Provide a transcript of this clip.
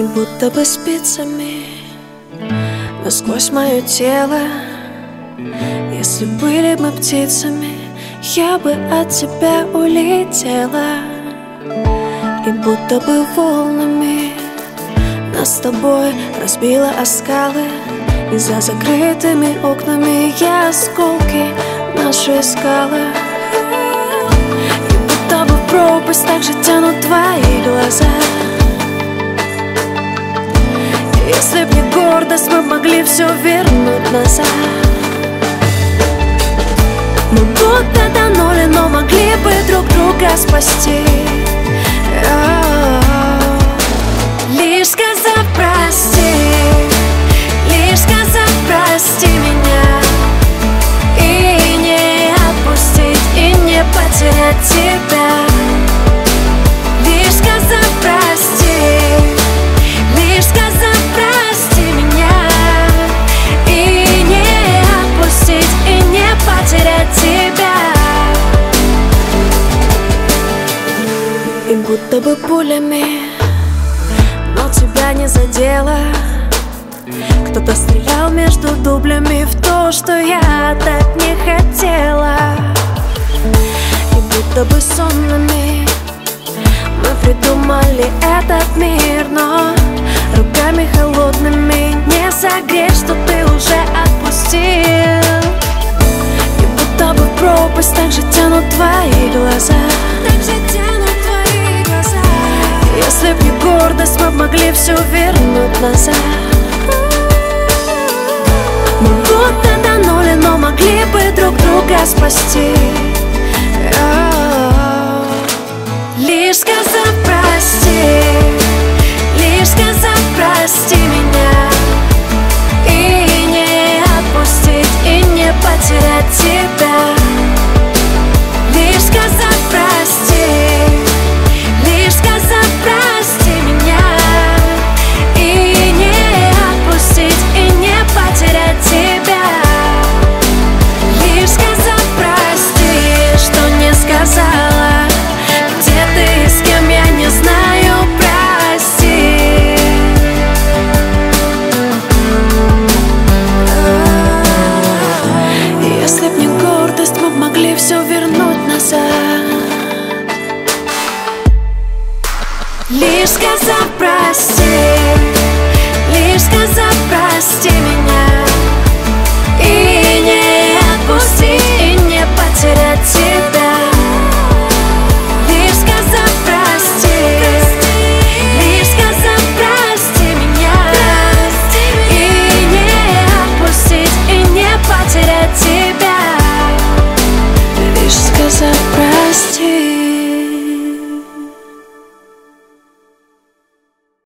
И будто бы спицами насквозь мое тело. Если были мы птицами, я бы от тебя улетела. И будто бы волнами нас с тобой разбило о скалы. И за закрытыми окнами я осколки наши искала. И будто бы в пропасть так же тянут твои глаза. Если б не гордость, мы могли все вернуть назад. Мы будто тонули, но могли бы друг друга спасти. Лишь сказав прости, лишь сказав прости меня, и не отпустить, и не потерять тебя. Лишь сказав прости, лишь сказав прости меня, и не отпустить, и не потерять тебя. И будто бы пулями, но тебя не задело. Кто-то стрелял между дублями в то, что я так не хотела. И будто бы сонными мы придумали этот мир, но руками холодными не согреть, что ты уже отпустил. И будто бы в пропасть так же тянут твои глаза. Если б не гордость, мы могли все вернуть назад. Мы будто тонули, но могли бы друг друга спасти. Лишь сказав прости, лишь сказав прости меня, и не отпустить, и не потерять тебя. Лишь сказав прости, лишь сказав прости меня, и не отпустить, и не потерять тебя. Лишь сказав прости, что не сказала, где ты и с кем, я не знаю, прости. Если б не гордость, мы могли все вернуть назад. Лишь сказав прости, лишь сказав прости меня.